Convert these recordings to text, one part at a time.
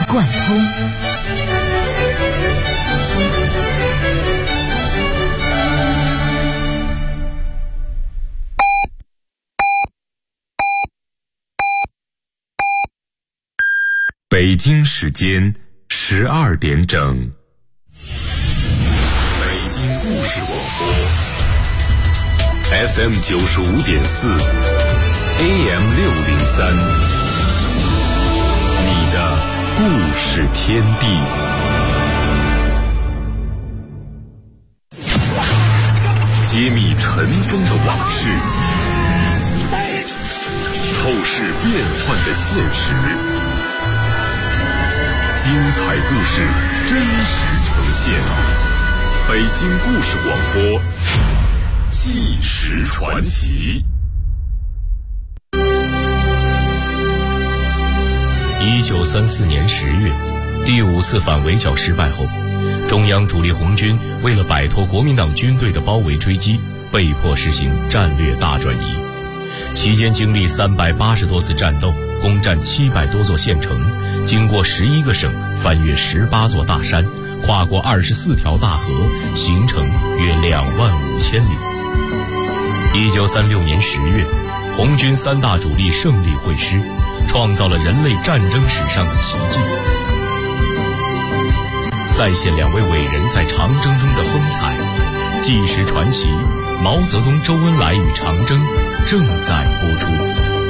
贯通。 北京时间12点整。北京故事广播 FM 95.4 AM 603，你的故事天地。揭秘尘封的往事，透视变幻的现实，精彩故事真实呈现。北京故事广播，纪实传奇。 1934年10月，第5次反围剿失败后，中央主力红军为了摆脱国民党军队的包围追击，被迫实行战略大转移。期间经历380多次战斗，攻占700多座县城，经过11个省，翻越18座大山，跨过24条大河，行程约25000里。1936年10月，红军3大主力胜利会师，创造了人类战争史上的奇迹。再现2位伟人在长征中的风采，纪实传奇毛泽东、周恩来与长征正在播出。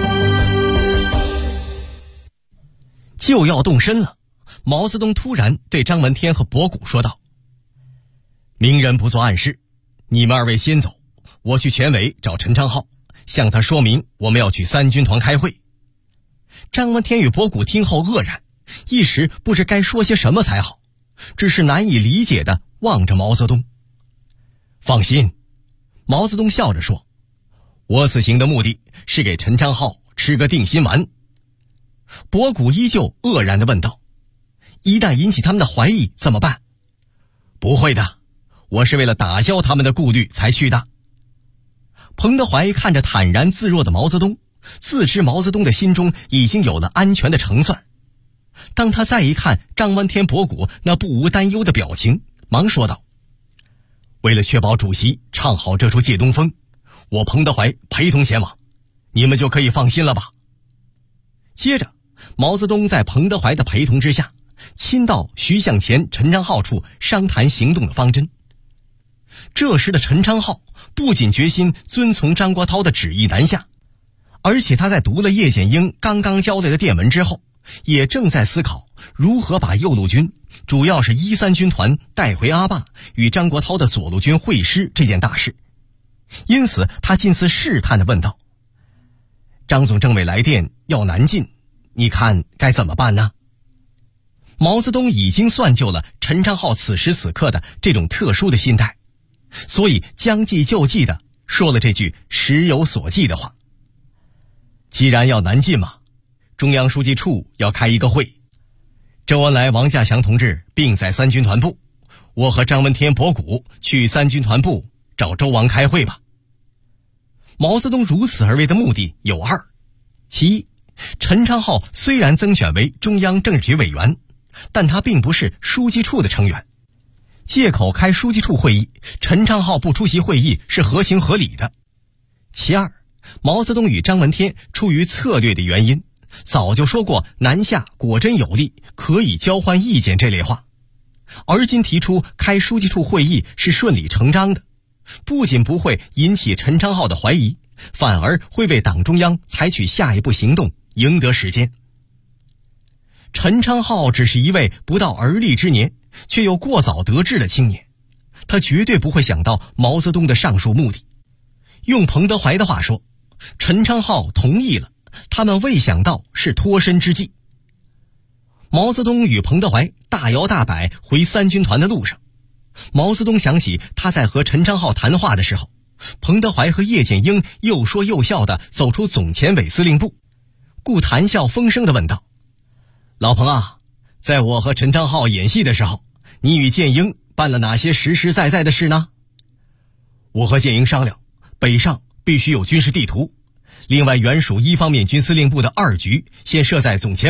就要动身了，毛泽东突然对张闻天和博古说道：明人不做暗事，你们2位先走，我去前委找陈昌浩，向他说明我们要去3军团开会。张闻天与博古听后愕然，一时不知该说些什么才好，只是难以理解地望着毛泽东。放心，毛泽东笑着说，我此行的目的是给陈昌浩吃个定心丸。博古依旧愕然地问道，一旦引起他们的怀疑怎么办？不会的，我是为了打消他们的顾虑才去的。彭德怀看着坦然自若的毛泽东，自知毛泽东的心中已经有了安全的成算。当他再一看张闻天、博古那不无担忧的表情，忙说道，为了确保主席唱好这出借东风，我彭德怀陪同前往，你们就可以放心了吧。接着毛泽东在彭德怀的陪同之下，亲到徐向前、陈昌浩处商谈行动的方针。这时的陈昌浩不仅决心遵从张国焘的旨意南下，而且他在读了叶剑英刚刚交代的电文之后，也正在思考如何把右路军，主要是13军团带回阿坝，与张国焘的左路军会师这件大事。因此他近似试探地问道，张总政委来电要南进，你看该怎么办呢？毛泽东已经算就了陈昌浩此时此刻的这种特殊的心态，所以将计就计地说了这句时有所记的话。既然要南进嘛，中央书记处要开一个会，周恩来、王稼祥同志并在3军团部，我和张闻天、博古去3军团部找周王开会吧。毛泽东如此而为的目的有2，其一，陈昌浩虽然增选为中央政治局委员，但他并不是书记处的成员，借口开书记处会议，陈昌浩不出席会议是合情合理的。其二，毛泽东与张闻天出于策略的原因，早就说过南下果真有利，可以交换意见这类话，而今提出开书记处会议是顺理成章的，不仅不会引起陈昌浩的怀疑，反而会为党中央采取下一步行动赢得时间。陈昌浩只是一位不到而立之年，却又过早得志的青年，他绝对不会想到毛泽东的上述目的。用彭德怀的话说，陈昌浩同意了，他们未想到是脱身之计。毛泽东与彭德怀大摇大摆回3军团的路上，毛泽东想起他在和陈昌浩谈话的时候，彭德怀和叶剑英又说又笑地走出总前委司令部，故谈笑风生地问道，老彭啊，在我和陈昌浩演戏的时候，你与剑英办了哪些实实在在的事呢？我和剑英商量，北上必须有军事地图，另外原属1方面军司令部的2局先设在总前委，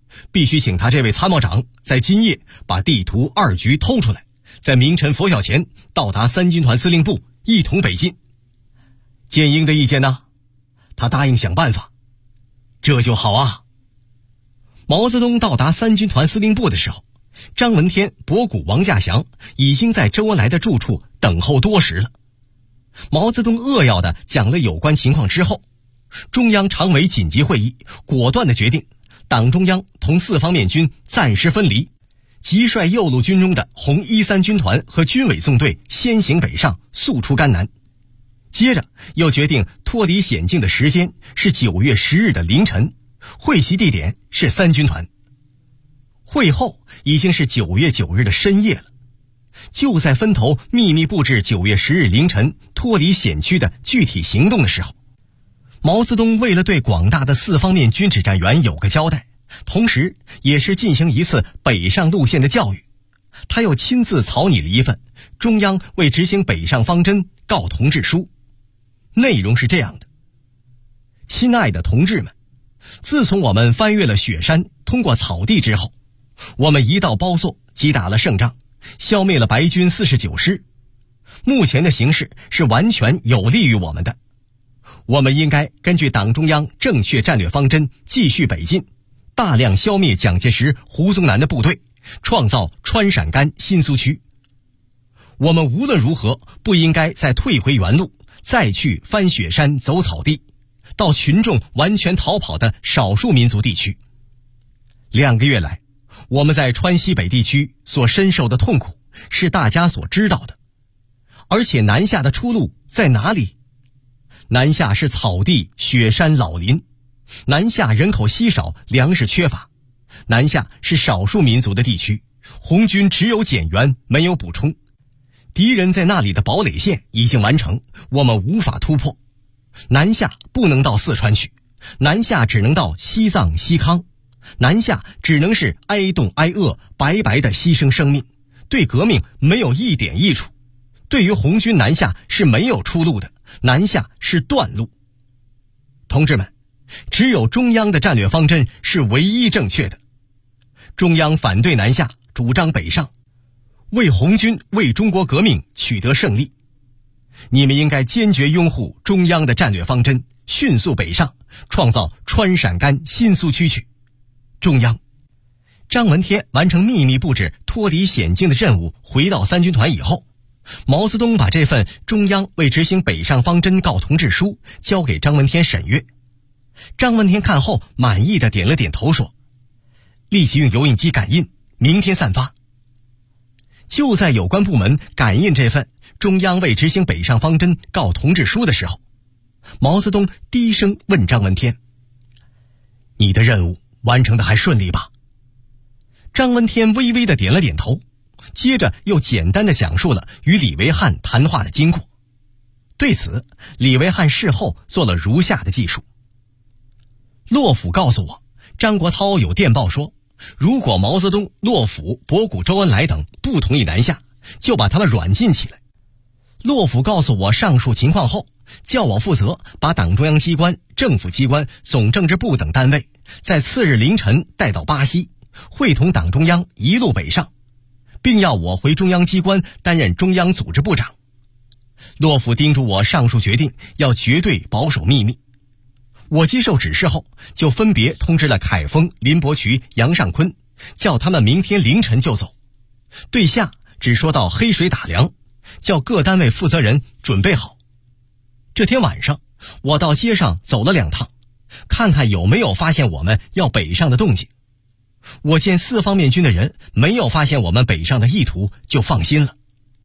必须请他这位参谋长在今夜把地图2局偷出来，在明晨拂晓前到达3军团司令部，一同北进。建英的意见呢？他答应想办法。这就好啊。毛泽东到达3军团司令部的时候，张闻天、博古、王稼祥已经在周恩来的住处等候多时了。毛泽东扼要地讲了有关情况之后，中央常委紧急会议果断地决定，党中央同四方面军暂时分离，即率右路军中的红1、3军团和军委纵队先行北上，速出甘南。接着又决定脱离险境的时间是9月10日的凌晨，会席地点是3军团。会后已经是9月9日的深夜了。就在分头秘密布置9月10日凌晨脱离险区的具体行动的时候，毛泽东为了对广大的四方面军指战员有个交代，同时也是进行一次北上路线的教育，他又亲自草拟了一份中央为执行北上方针告同志书。内容是这样的：亲爱的同志们，自从我们翻越了雪山，通过草地之后，我们一到包座，击打了胜仗，消灭了白军49师。目前的形势是完全有利于我们的。我们应该根据党中央正确战略方针继续北进，大量消灭蒋介石、胡宗南的部队，创造川陕甘新苏区。我们无论如何不应该再退回原路，再去翻雪山走草地，到群众完全逃跑的少数民族地区。2个月来，我们在川西北地区所深受的痛苦是大家所知道的。而且南下的出路在哪里？南下是草地、雪山、老林。南下人口稀少，粮食缺乏。南下是少数民族的地区，红军只有减员，没有补充。敌人在那里的堡垒线已经完成，我们无法突破。南下不能到四川去，南下只能到西藏、西康。南下只能是挨冻挨饿，白白的牺牲生命，对革命没有一点益处。对于红军南下是没有出路的，南下是断路。同志们，只有中央的战略方针是唯一正确的。中央反对南下，主张北上，为红军、为中国革命取得胜利。你们应该坚决拥护中央的战略方针，迅速北上，创造川陕甘新苏区去。中央。张闻天完成秘密布置脱离险境的任务，回到3军团以后，毛泽东把这份中央为执行北上方针告同志书交给张闻天审阅。张闻天看后满意的点了点头，说：立即用油印机感印，明天散发。就在有关部门感印这份中央为执行北上方针告同志书的时候，毛泽东低声问张闻天：你的任务完成的还顺利吧？张闻天微微的点了点头，接着又简单的讲述了与李维汉谈话的经过。对此，李维汉事后做了如下的记述：洛甫告诉我，张国焘有电报说，如果毛泽东、洛甫、博古、周恩来等不同意南下，就把他们软禁起来。洛甫告诉我上述情况后，叫我负责把党中央机关、政府机关、总政治部等单位在次日凌晨带到巴西，会同党中央一路北上，并要我回中央机关担任中央组织部长。洛甫叮嘱我上述决定要绝对保守秘密。我接受指示后，就分别通知了凯丰、林伯渠、杨尚昆，叫他们明天凌晨就走。对下只说到黑水打粮，叫各单位负责人准备好。这天晚上，我到街上走了2趟，看看有没有发现我们要北上的动静。我见四方面军的人没有发现我们北上的意图，就放心了。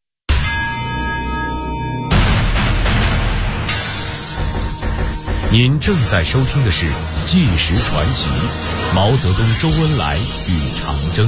您正在收听的是《纪实传奇》，毛泽东、周恩来与长征。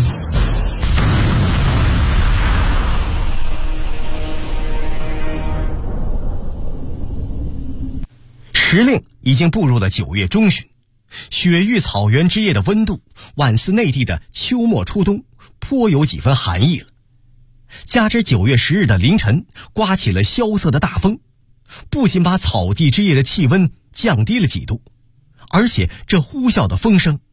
时令已经步入了9月中旬，雪域草原之夜的温度宛似内地的秋末初冬，颇有几分寒意了。加之9月10日的凌晨刮起了萧瑟的大风，不仅把草地之夜的气温降低了几度，而且这呼啸的风声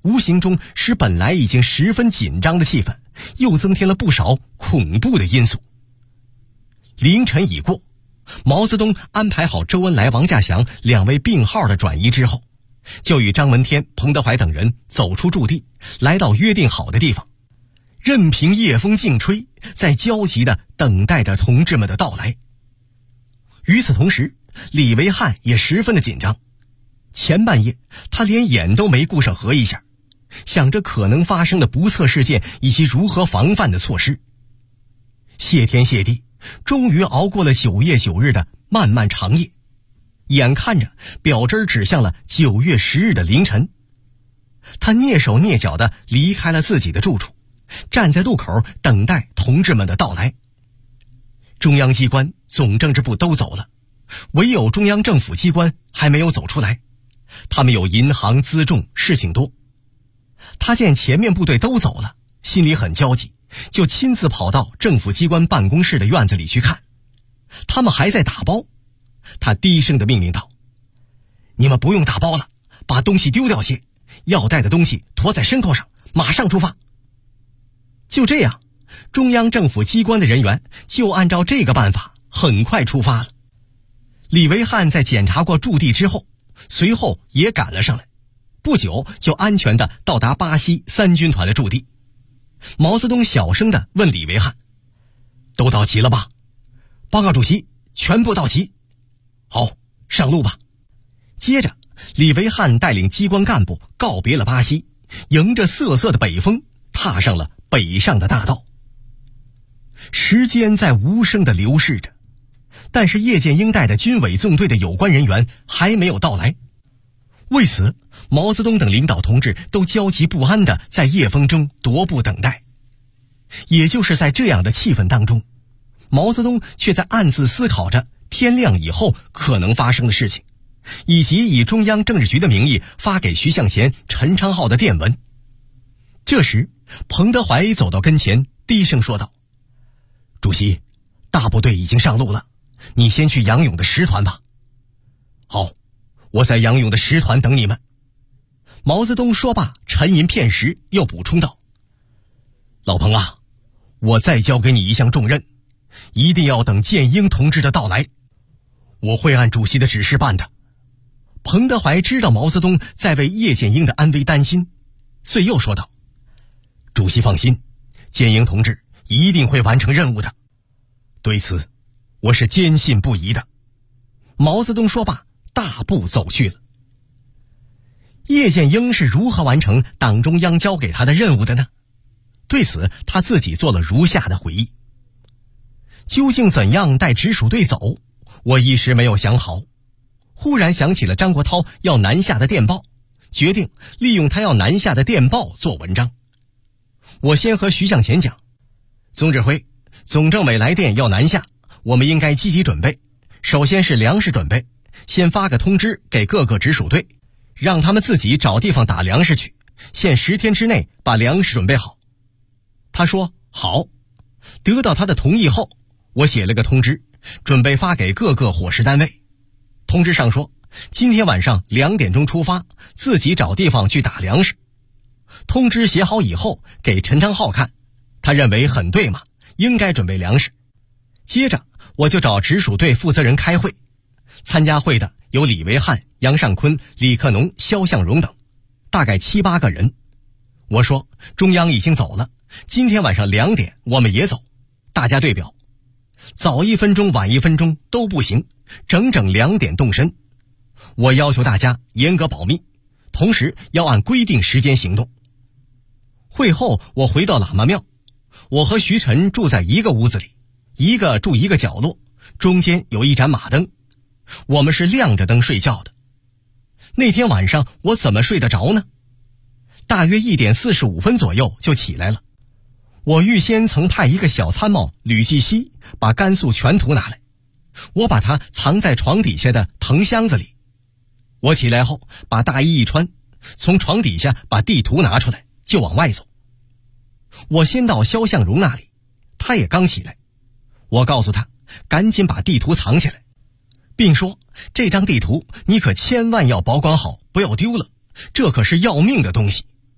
无形中使本来已经十分紧张的气氛又增添了不少恐怖的因素。凌晨已过，毛泽东安排好周恩来、王稼祥2位病号的转移之后，就与张闻天、彭德怀等人走出驻地，来到约定好的地方，任凭夜风劲吹，在焦急地等待着同志们的到来。与此同时，李维汉也十分的紧张。前半夜，他连眼都没顾上合一下，想着可能发生的不测事件以及如何防范的措施。谢天谢地，终于熬过了9月9日的漫漫长夜。眼看着表针指向了9月10日的凌晨，他蹑手蹑脚地离开了自己的住处，站在路口等待同志们的到来。中央机关、总政治部都走了，唯有中央政府机关还没有走出来，他们有银行、辎重，事情多。他见前面部队都走了，心里很焦急，就亲自跑到政府机关办公室的院子里去看。他们还在打包，他低声地命令道：“你们不用打包了，把东西丢掉些，要带的东西驮在牲口上，马上出发。”就这样，中央政府机关的人员就按照这个办法很快出发了。李维汉在检查过驻地之后，随后也赶了上来，不久就安全地到达巴西3军团的驻地。毛泽东小声地问李维汉：“都到齐了吧？”“报告主席，全部到齐。”“好，上路吧。”接着，李维汉带领机关干部告别了巴西，迎着瑟瑟的北风，踏上了北上的大道。时间在无声地流逝着，但是叶剑英带的军委纵队的有关人员还没有到来。为此，毛泽东等领导同志都焦急不安地在夜风中踱步等待。也就是在这样的气氛当中，毛泽东却在暗自思考着天亮以后可能发生的事情，以及以中央政治局的名义发给徐向前、陈昌浩的电文。这时，彭德怀走到跟前，低声说道：“主席，大部队已经上路了，你先去杨勇的10团吧。”“好，我在杨勇的10团等你们。”毛泽东说罢，沉吟片时，又补充道：“老彭啊，我再交给你一项重任，一定要等剑英同志的到来，我会按主席的指示办的。”彭德怀知道毛泽东在为叶剑英的安危担心，遂又说道：“主席放心，剑英同志一定会完成任务的，对此我是坚信不疑的。”毛泽东说罢，大步走去了。叶剑英是如何完成党中央交给他的任务的呢？对此，他自己做了如下的回忆：究竟怎样带直属队走，我一时没有想好。忽然想起了张国焘要南下的电报，决定利用他要南下的电报做文章。我先和徐向前讲：“总指挥，总政委来电要南下，我们应该积极准备。首先是粮食准备，先发个通知给各个直属队，让他们自己找地方打粮食去，限10天之内把粮食准备好。”他说好。得到他的同意后，我写了个通知，准备发给各个伙食单位。通知上说，今天晚上2点钟出发，自己找地方去打粮食。通知写好以后给陈昌浩看，他认为很对嘛，应该准备粮食。接着我就找直属队负责人开会，参加会的有李维汉、杨尚昆、李克农、肖向荣等，大概7、8个人。我说中央已经走了，今天晚上2点我们也走，大家对表，早1分钟晚1分钟都不行，整整2点动身。我要求大家严格保密，同时要按规定时间行动。会后我回到喇嘛庙，我和徐晨住在一个屋子里，一个住一个角落，中间有一盏马灯，我们是亮着灯睡觉的。那天晚上我怎么睡得着呢？大约1点45分左右就起来了。我预先曾派一个小参谋吕继熙把甘肃全图拿来，我把它藏在床底下的藤箱子里。我起来后把大衣一穿，从床底下把地图拿出来，就往外走。我先到肖向荣那里，他也刚起来。我告诉他赶紧把地图藏起来，并说这张地图你可千万要保管好，不要丢了，这可是要命的东西。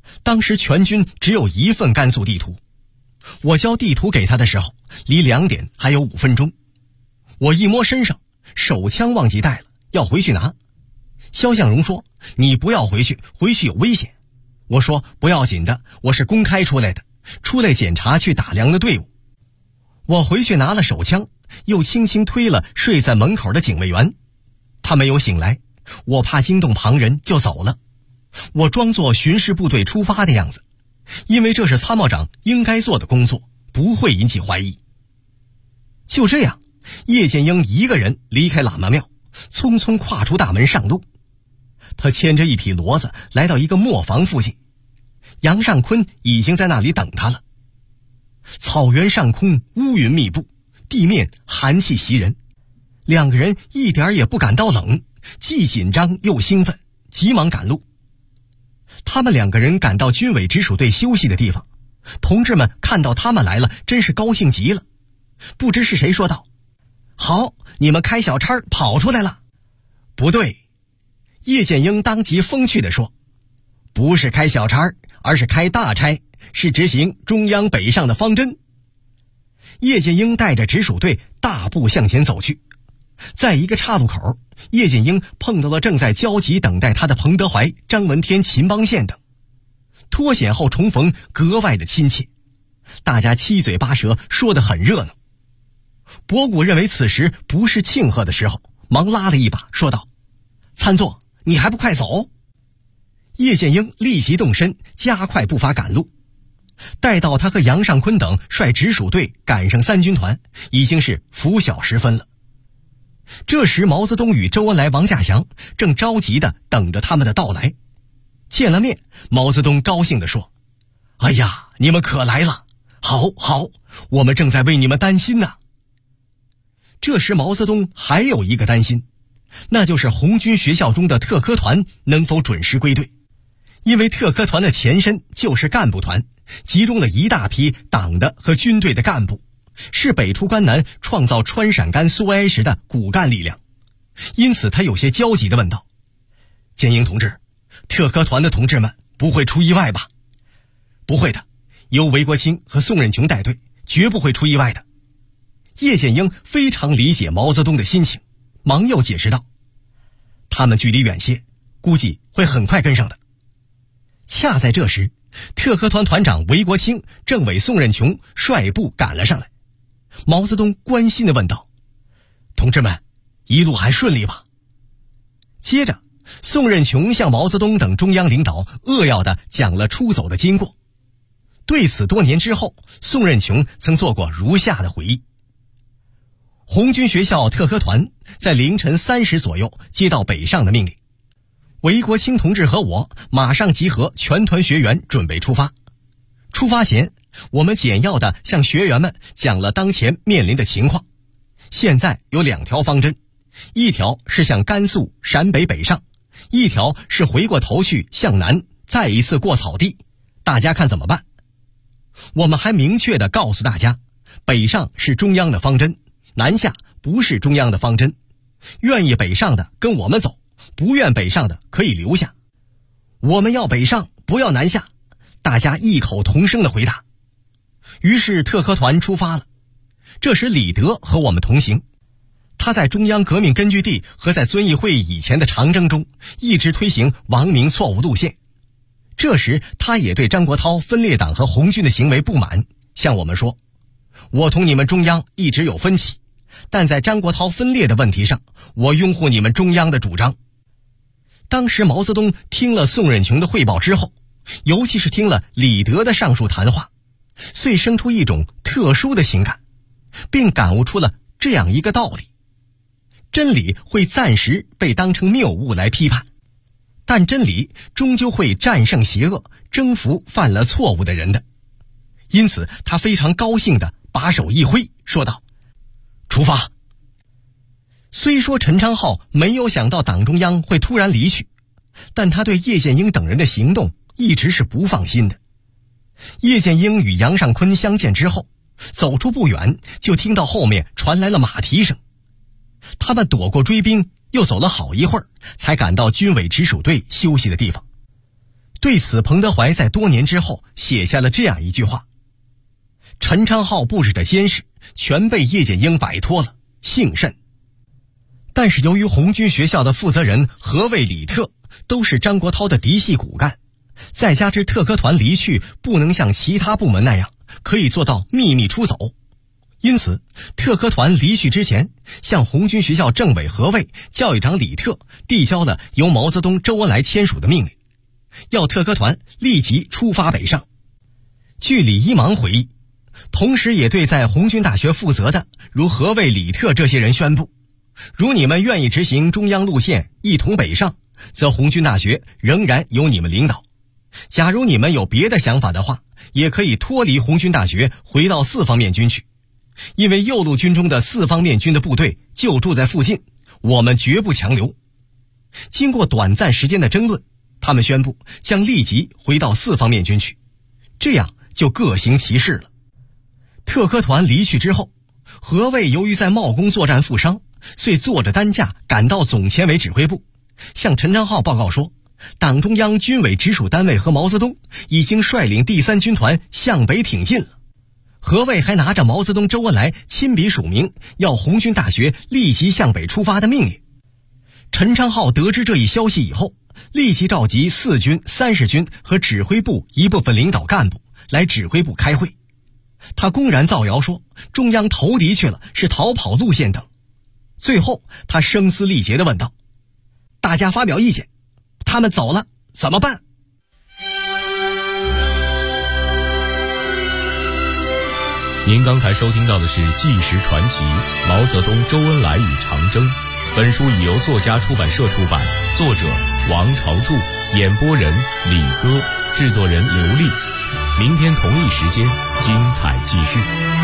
当时全军只有一份甘肃地图，我交地图给他的时候，离2点还有5分钟。我一摸身上，手枪忘记带了，要回去拿。肖向荣说：“你不要回去，回去有危险。”我说：“不要紧的，我是公开出来的，出来检查去打粮的队伍。”我回去拿了手枪，又轻轻推了睡在门口的警卫员，他没有醒来，我怕惊动旁人就走了。我装作巡视部队出发的样子，因为这是参谋长应该做的工作，不会引起怀疑。就这样，叶剑英一个人离开喇嘛庙，匆匆跨出大门上路。他牵着一匹骡子来到一个磨坊附近，杨尚昆已经在那里等他了。草原上空乌云密布，地面寒气袭人，两个人一点也不感到冷，既紧张又兴奋，急忙赶路。他们2个人赶到军委直属队休息的地方，同志们看到他们来了，真是高兴极了。不知是谁说道：“好，你们开小差跑出来了。”不对，叶剑英当即风趣地说：“不是开小差，而是开大差，是执行中央北上的方针。”叶剑英带着直属队大步向前走去，在一个岔路口，叶剑英碰到了正在焦急等待他的彭德怀、张闻天、秦邦宪等。脱险后重逢，格外的亲切，大家七嘴八舌，说得很热闹。博古认为此时不是庆贺的时候，忙拉了一把，说道：“参座，你还不快走？”叶剑英立即动身，加快步伐赶路。待到他和杨尚昆等率直属队赶上3军团，已经是拂晓时分了。这时毛泽东与周恩来、王稼祥正着急地等着他们的到来。见了面，毛泽东高兴地说：“哎呀，你们可来了，好，我们正在为你们担心呢。”这时毛泽东还有一个担心，那就是红军学校中的特科团能否准时归队。因为特科团的前身就是干部团，集中了一大批党的和军队的干部，是北出关南创造川陕甘苏维埃时的骨干力量。因此他有些焦急地问道：“剑英同志，特科团的同志们不会出意外吧？”“不会的，由韦国清和宋任穷带队，绝不会出意外的。”叶剑英非常理解毛泽东的心情，忙又解释道：“他们距离远些，估计会很快跟上的。”恰在这时，特科团团长韦国清、政委宋任穷率部赶了上来。毛泽东关心地问道：“同志们，一路还顺利吧？”接着，宋任穷向毛泽东等中央领导扼要地讲了出走的经过。对此多年之后，宋任穷曾做过如下的回忆：红军学校特科团在凌晨3时左右接到北上的命令，韦国清同志和我马上集合全团学员准备出发。出发前，我们简要地向学员们讲了当前面临的情况。现在有2条方针，一条是向甘肃、陕北北上，一条是回过头去向南，再一次过草地，大家看怎么办？我们还明确地告诉大家，北上是中央的方针，南下不是中央的方针，愿意北上的跟我们走，不愿北上的可以留下。我们要北上，不要南下，大家异口同声的回答。于是特科团出发了。这时李德和我们同行，他在中央革命根据地和在遵义会议以前的长征中一直推行王明错误路线。这时他也对张国焘分裂党和红军的行为不满，向我们说：“我同你们中央一直有分歧，但在张国焘分裂的问题上，我拥护你们中央的主张。”当时毛泽东听了宋任穷的汇报之后，尤其是听了李德的上述谈话，遂生出一种特殊的情感，并感悟出了这样一个道理：真理会暂时被当成谬误来批判，但真理终究会战胜邪恶，征服犯了错误的人的。因此他非常高兴地把手一挥，说道：“出发！”虽说陈昌浩没有想到党中央会突然离去，但他对叶剑英等人的行动一直是不放心的。叶剑英与杨尚昆相见之后，走出不远就听到后面传来了马蹄声。他们躲过追兵，又走了好一会儿，才赶到军委直属队休息的地方。 对此，彭德怀在多年之后写下了这样一句话：陈昌浩布置的监视全被叶剑英摆脱了，幸甚。但是由于红军学校的负责人何谓、李特都是张国焘的嫡系骨干，再加之特科团离去不能像其他部门那样可以做到秘密出走，因此特科团离去之前，向红军学校政委何谓、教育长李特递交了由毛泽东、周恩来签署的命令，要特科团立即出发北上。据李一芒回忆，同时也对在红军大学负责的如何谓、李特这些人宣布，如你们愿意执行中央路线一同北上，则红军大学仍然由你们领导，假如你们有别的想法的话，也可以脱离红军大学回到四方面军去，因为右路军中的四方面军的部队就住在附近，我们绝不强留。经过短暂时间的争论，他们宣布将立即回到四方面军去，这样就各行其事了。特科团离去之后，何谓由于在茂功作战负伤，遂坐着担架赶到总前委指挥部，向陈昌浩报告说，党中央军委直属单位和毛泽东已经率领第3军团向北挺进了。何谓还拿着毛泽东、周恩来亲笔署名，要红军大学立即向北出发的命令。陈昌浩得知这一消息以后，立即召集4军、30军和指挥部一部分领导干部来指挥部开会。他公然造谣说中央投敌去了，是逃跑路线等。最后他声嘶力竭地问道，大家发表意见，他们走了怎么办？ 您刚才收听到的是《纪实传奇：毛泽东、周恩来与长征》。本书已由作家出版社出版，作者王朝柱，演播人李歌，制作人刘丽。明天同一时间，精彩继续。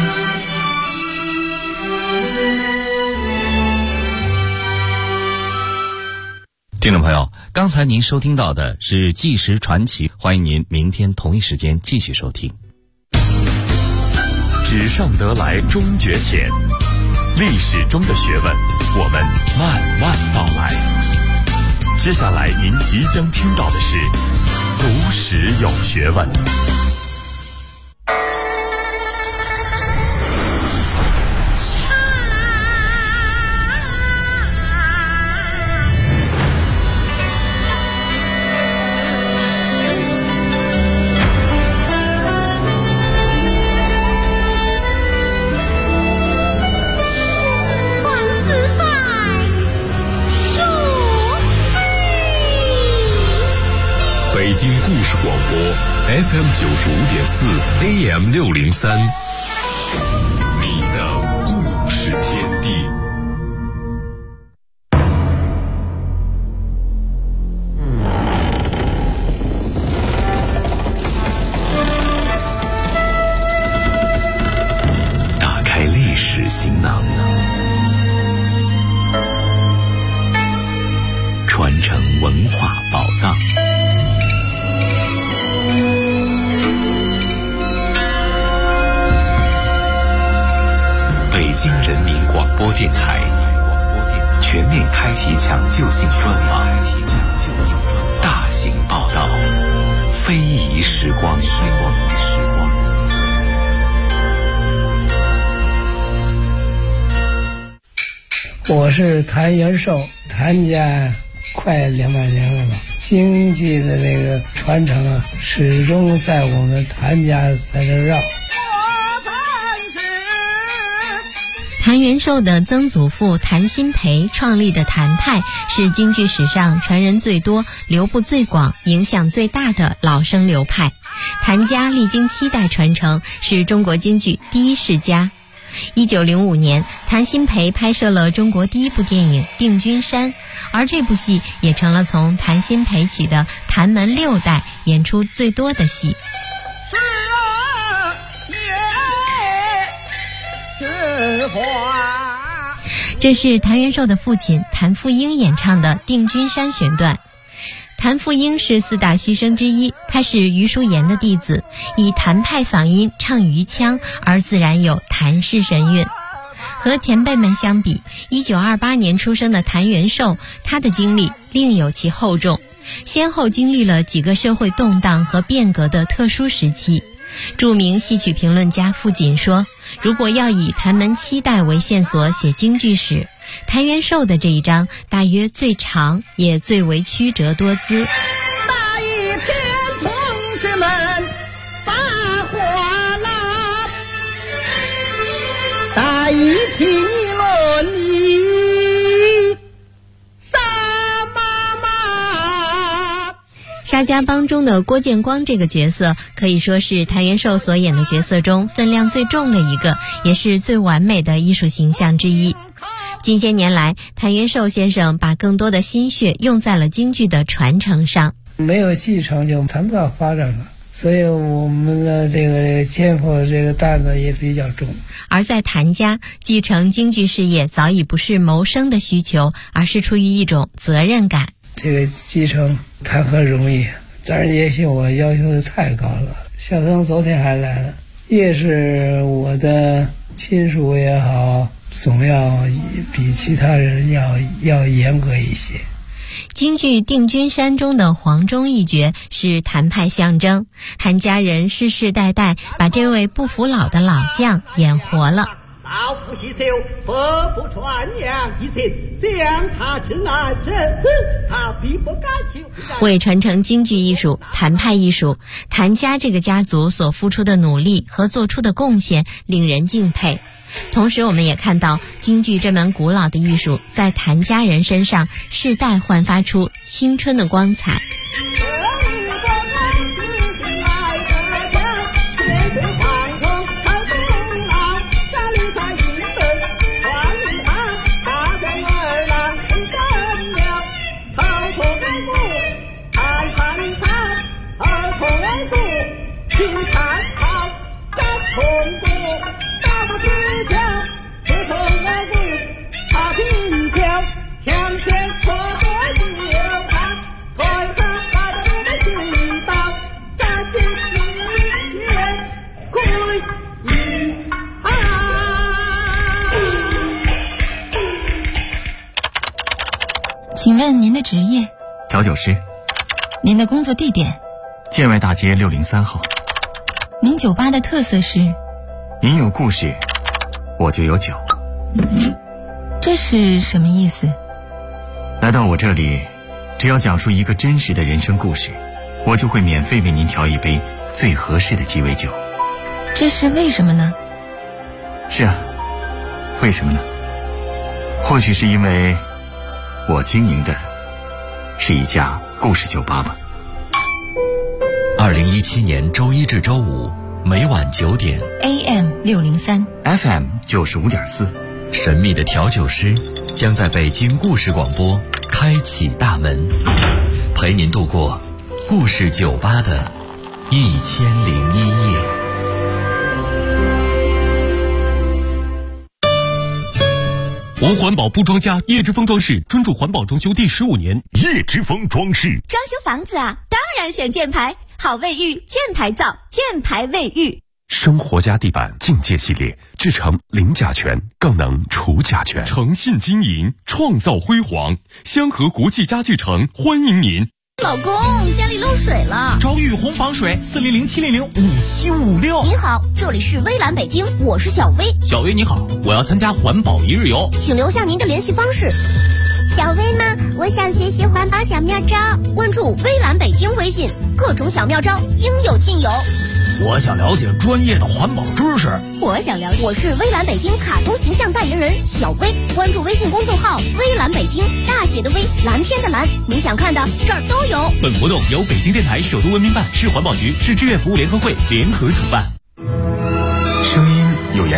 听众朋友，刚才您收听到的是《纪实传奇》，欢迎您明天同一时间继续收听。 纸上得来终觉浅，历史中的学问，我们慢慢道来。接下来您即将听到的是读史有学问。北京故事广播 FM 95.4 AM 603，你的故事天地。打开历史行囊，传承文化宝藏。北京人民广播电台全面开启抢救性专访，大型报道，非遗时光。 我是谭元寿，谭家快200年了吧，经济的这个传承啊，始终在我们谭家在这绕。 谭元寿的曾祖父谭鑫培创立的谭派是京剧史上传人最多、流布最广、影响最大的老生流派。谭家历经7代传承，是中国京剧第一世家。1905年，谭鑫培拍摄了中国第一部电影《定军山》，而这部戏也成了从谭鑫培起的谭门6代演出最多的戏。这是谭元寿的父亲谭富英演唱的《定军山》选段。谭富英是4大须生之一，他是余叔岩的弟子，以谭派嗓音唱余腔，而自然有谭氏神韵。和前辈们相比，1928年出生的谭元寿，他的经历另有其厚重。 先后经历了几个社会动荡和变革的特殊时期。著名戏曲评论家傅锦说，如果要以谭门七代为线索写京剧史，谭元寿的这一章大约最长，也最为曲折多姿。 那一天同志们把火拉，大一起论理杀妈妈。 沙家浜中的郭建光这个角色可以说是谭元寿所演的角色中分量最重的一个，也是最完美的艺术形象之一。近些年来，谭元寿先生把更多的心血用在了京剧的传承上。 没有继承就谈不到发展了，所以我们的这个肩负的这个担子也比较重。 而在谭家，继承京剧事业早已不是谋生的需求，而是出于一种责任感。 这个继承谈何容易，但是也许我要求的太高了。小曾昨天还来了，越是我的亲属也好，总要比其他人要严格一些。 京剧《定军山》中的黄忠一角是谭派象征，谭家人世世代代把这位不服老的老将演活了。 老夫洗手，何不传扬一切，向他吃难生死，他必不敢求。 为传承京剧艺术、谭派艺术，谭家这个家族所付出的努力和做出的贡献令人敬佩。同时我们也看到京剧这门古老的艺术在谭家人身上世代焕发出青春的光彩。 请问您的职业？ 调酒师。 您的工作地点？ 建外大街603号。 您酒吧的特色是？ 您有故事，我就有酒。 这是什么意思？ 来到我这里，只要讲述一个真实的人生故事，我就会免费为您调一杯最合适的鸡尾酒。 这是为什么呢？ 是啊，为什么呢？或许是因为我经营的是一家故事酒吧吧。 2017年周一至周五每晚9点 AM 603 FM 95.4， 神秘的调酒师将在北京故事广播开启大门，陪您度过故事酒吧的1001夜。 无环保不装家，叶之峰装饰专注环保装修第15年。 叶之峰装饰装修房子啊，当然选箭牌，好卫浴，箭牌造，箭牌卫浴。 生活家地板境界系列，制成零甲醛，更能除甲醛。 诚信经营，创造辉煌。香河国际家具城欢迎您。 老公，家里漏水了， 找雨虹防水，400-700-5756。 你好，这里是微蓝北京，我是小薇。 小薇你好，我要参加环保一日游， 请留下您的联系方式。小薇吗？我想学习环保小妙招，关注微蓝北京微信，各种小妙招应有尽有。 我想了解专业的环保知识。 我想了解，我是微蓝北京卡通形象代言人小薇，关注微信公众号微蓝北京，大写的微，蓝天的蓝，你想看的这儿都有。 本活动由北京电台首都文明办、市环保局、市志愿服务联合会联合主办。